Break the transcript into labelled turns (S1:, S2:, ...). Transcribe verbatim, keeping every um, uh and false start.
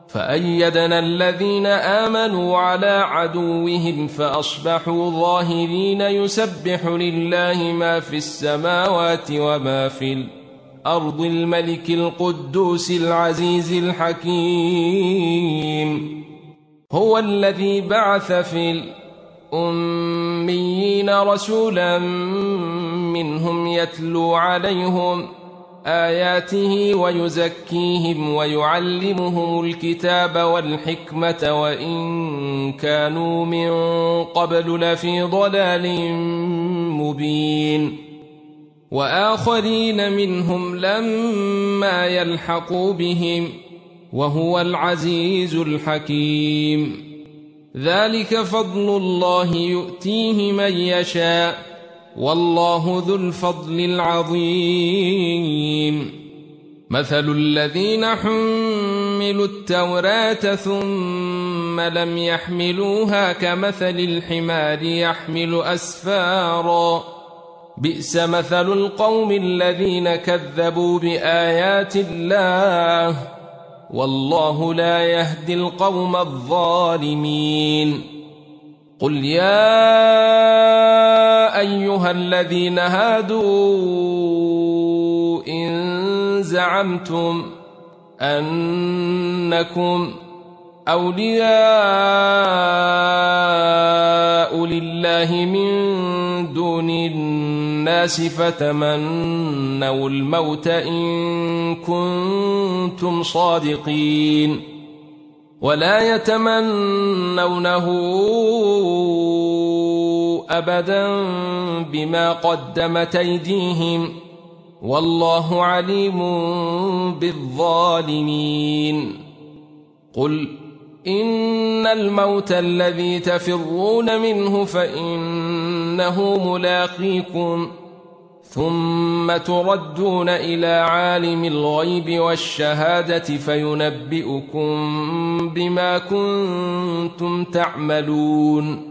S1: فأيدنا الذين آمنوا على عدوهم فأصبحوا ظاهرين يسبح لله ما في السماوات وما في الأرض الملك القدوس العزيز الحكيم. هو الذي بعث في الأميين رسولا منهم يتلو عليهم آياته ويزكيهم ويعلمهم الكتاب والحكمة وإن كانوا من قبل لفي ضلال مبين. وآخرين منهم لما يلحقوا بهم وهو العزيز الحكيم. ذلك فضل الله يؤتيه من يشاء والله ذو الفضل العظيم. مثل الذين حملوا التوراة ثم لم يحملوها كمثل الحمار يحمل أسفارا بئس مثل القوم الذين كذبوا بآيات الله والله لا يهدي القوم الظالمين. قل يا أيها الذين هادوا إن زعمتم أنكم أولياء لله من دون الناس فتمنوا الموت إن كنتم صادقين ولا يتمنونه أبدا بما قدمت أيديهم والله عليم بالظالمين. قل إن الموت الذي تفرون منه فإنه ملاقيكم ثم تردون إلى عالم الغيب والشهادة فينبئكم بما كنتم تعملون.